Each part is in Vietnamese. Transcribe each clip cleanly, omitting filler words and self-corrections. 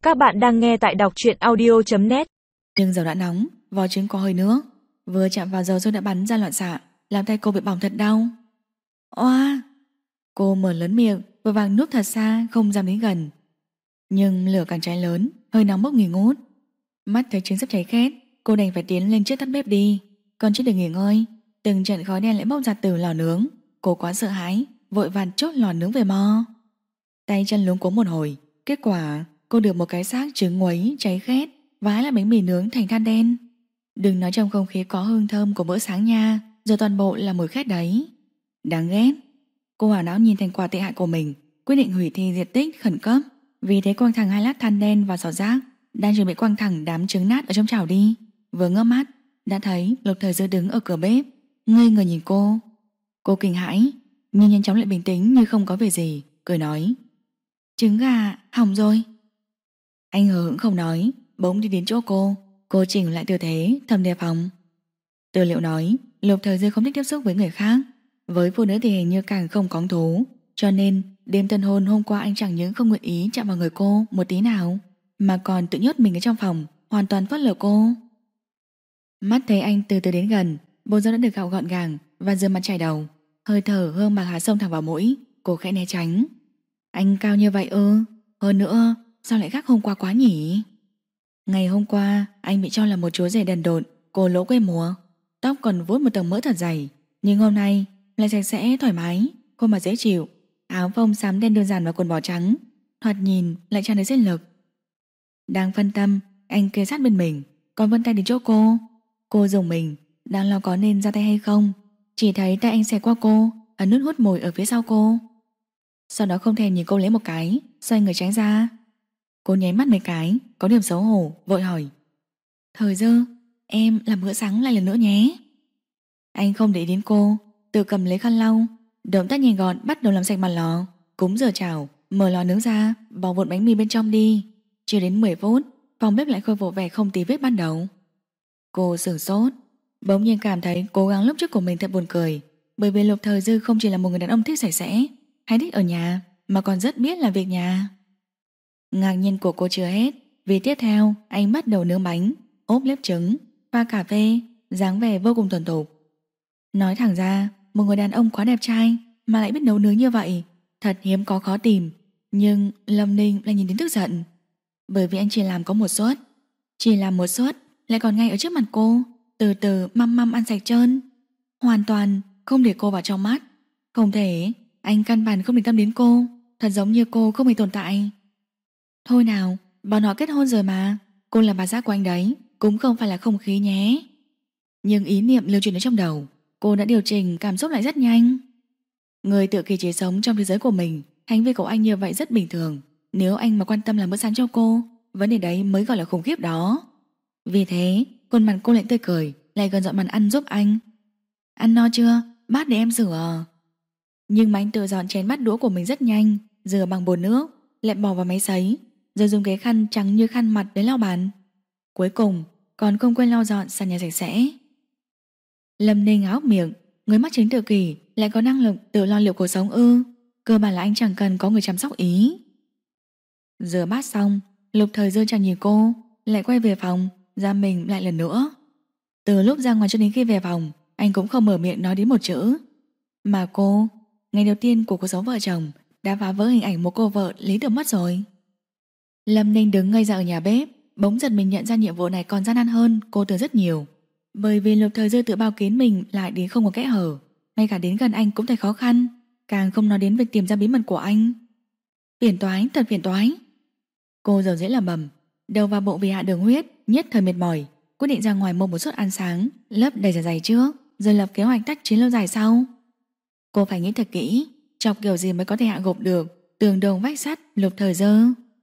Các bạn đang nghe tại đọc truyện audio.net. Nhưng dầu đã nóng, vỏ trứng có hơi nước, vừa chạm vào dầu rồi đã bắn ra loạn xạ, làm tay cô bị bỏng thật đau. Oa! Cô mở lớn miệng, vội vàng núp thật xa, không dám đến gần. Nhưng lửa càng cháy lớn, hơi nóng bốc nghỉ ngút. Mắt thấy trứng sắp cháy khét, cô đành phải tiến lên trước tắt bếp đi. Còn chưa được nghỉ ngơi, từng trận khói đen lại bốc ra từ lò nướng. Cô quá sợ hãi, vội vàng chốt lò nướng về mo. Tay chân luống cuống một hồi, kết quả cô được một cái xác trứng nguấy cháy khét, vái là bánh mì nướng thành than đen. Đừng nói trong không khí có hương thơm của bữa sáng nha, giờ toàn bộ là mùi khét đấy. Đáng ghét. Cô hảo não nhìn thành quả tệ hại của mình, quyết định hủy thi diệt tích khẩn cấp. Vì thế quăng thẳng 2 lát than đen vào giỏ rác, đang chuẩn bị quăng thẳng đám trứng nát ở trong chảo đi. Vừa ngơ mắt đã thấy Lục Thời Dư đứng ở cửa bếp, ngây người nhìn cô. Cô kinh hãi nhưng nhanh chóng lại bình tĩnh như không có việc gì, cười nói: trứng gà hỏng rồi. Anh hờ hững không nói, bỗng đi đến chỗ cô chỉnh lại tư thế thầm đề phòng. Tư liệu nói Lục Thời Dư không thích tiếp xúc với người khác, với phụ nữ thì hình như càng không có hứng thú, cho nên đêm tân hôn hôm qua anh chẳng những không nguyện ý chạm vào người cô một tí nào, mà còn tự nhốt mình ở trong phòng, hoàn toàn phớt lờ cô. Mắt thấy anh từ từ đến gần, bộ râu đã được gạo gọn gàng và rửa mặt chải đầu, hơi thở hương bạc hà xông thẳng vào mũi. Cô khẽ né tránh. Anh cao như vậy ư? Hơn nữa sao lại khác hôm qua quá nhỉ? Ngày hôm qua anh bị cho là một chúa rể đần độn, cô lỗ quê mùa, tóc còn vuốt một tầng mỡ thật dày. Nhưng hôm nay lại sạch sẽ thoải mái, khuôn mặt dễ chịu, áo phông xám đen đơn giản và quần bò trắng, thoạt nhìn lại tràn đầy sinh lực. Đang phân tâm, anh kề sát bên mình, còn vươn tay đến chỗ cô dùng mình, đang lo có nên ra tay hay không. Chỉ thấy tay anh xẹt qua cô, ấn nút hút mồi ở phía sau cô. Sau đó không thèm nhìn cô lấy một cái, xoay người tránh ra. Cô nháy mắt mấy cái, có điểm xấu hổ, vội hỏi: Thời Dư, em làm bữa sáng lại lần nữa nhé. Anh không để ý đến cô, tự cầm lấy khăn lau, động tác nhanh gọn bắt đầu làm sạch mặt lò, cúng rửa chảo, mở lò nướng ra, bỏ vụn bánh mì bên trong đi. Chưa đến 10 phút, phòng bếp lại khôi phục vẻ không tí vết ban đầu. Cô sửng sốt, bỗng nhiên cảm thấy cố gắng lúc trước của mình thật buồn cười, bởi vì Lục Thời Dư không chỉ là một người đàn ông thích sạch sẽ hay thích ở nhà, mà còn rất biết làm việc nhà. Ngạc nhiên của cô chưa hết, vì tiếp theo anh bắt đầu nướng bánh, ốp lép trứng, pha cà phê, dáng vẻ vô cùng thuần thục. Nói thẳng ra, một người đàn ông quá đẹp trai mà lại biết nấu nướng như vậy, thật hiếm có khó tìm. Nhưng Lâm Ninh lại nhìn đến tức giận, bởi vì anh chỉ làm có một suất, lại còn ngay ở trước mặt cô, từ từ măm ăn sạch trơn, hoàn toàn không để cô vào trong mắt. Không thể, anh căn bản không để tâm đến cô, thật giống như cô không hề tồn tại. Thôi nào, bọn họ kết hôn rồi mà, cô là bà xã của anh đấy, cũng không phải là không khí nhé. Nhưng ý niệm lưu truyền đến trong đầu, cô đã điều chỉnh cảm xúc lại rất nhanh. Người tự kiềm chế sống trong thế giới của mình, hành vi của anh như vậy rất bình thường. Nếu anh mà quan tâm làm bữa sáng cho cô, vấn đề đấy mới gọi là khủng khiếp đó. Vì thế, khuôn mặt cô lại tươi cười, lại gần dọn bàn ăn giúp anh. Ăn no chưa? Bát để em rửa. Nhưng mà anh tự dọn chén bát đũa của mình rất nhanh, rửa bằng bồn nước, lại bỏ vào máy sấy, rồi dùng cái khăn trắng như khăn mặt để lau bàn. Cuối cùng còn không quên lau dọn sàn nhà sạch sẽ. Lâm Ninh há hốc miệng, người mắc chứng tự kỷ lại có năng lực tự lo liệu cuộc sống ư? Cơ bản là anh chẳng cần có người chăm sóc ý. Rửa bát xong, Lục Thời Dư chẳng nhìn cô, lại quay về phòng, ra mình lại lần nữa. Từ lúc ra ngoài cho đến khi về phòng, anh cũng không mở miệng nói đến một chữ. Mà cô, ngày đầu tiên của cuộc sống vợ chồng, đã phá vỡ hình ảnh một cô vợ lý tưởng mất rồi. Lâm Ninh đứng ngây ra ở nhà bếp, bỗng giật mình nhận ra nhiệm vụ này còn gian nan hơn cô tưởng rất nhiều. Bởi vì Lục Thời Dư tự bao kín mình lại đến không có kẽ hở, ngay cả đến gần anh cũng thấy khó khăn, càng không nói đến việc tìm ra bí mật của anh. Phiền toái, thật phiền toái. Cô dầu dễ lẩm bẩm, đầu vào bộ vì hạ đường huyết, nhất thời mệt mỏi, quyết định ra ngoài mua một suất ăn sáng, lấp đầy dạ dày trước, rồi lập kế hoạch tác chiến lâu dài sau. Cô phải nghĩ thật kỹ, chọc kiểu gì mới có thể hạ gục được tường đồng vách sắt Lục Thời Dư.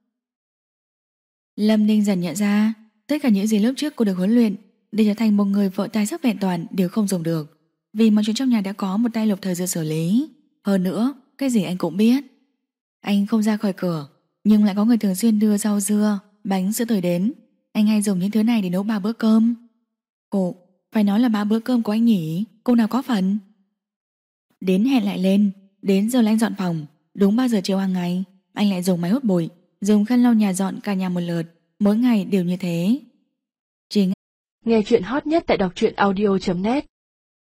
Lâm Ninh dần nhận ra, tất cả những gì lúc trước cô được huấn luyện để trở thành một người vợ tài sắc vẹn toàn đều không dùng được, vì mọi chuyện trong nhà đã có một tay Lục Thời Dư xử lý. Hơn nữa, cái gì anh cũng biết. Anh không ra khỏi cửa, nhưng lại có người thường xuyên đưa rau dưa, bánh sữa tới đến. Anh hay dùng những thứ này để nấu 3 bữa cơm. Ồ, phải nói là 3 bữa cơm của anh nhỉ, cô nào có phần. Đến hẹn lại lên, đến giờ là anh dọn phòng, đúng 3 giờ chiều hàng ngày, anh lại dùng máy hút bụi, dùng khăn lau nhà dọn cả nhà một lượt, mỗi ngày đều như thế. Nghe chuyện hot nhất tại đọc truyện audio.net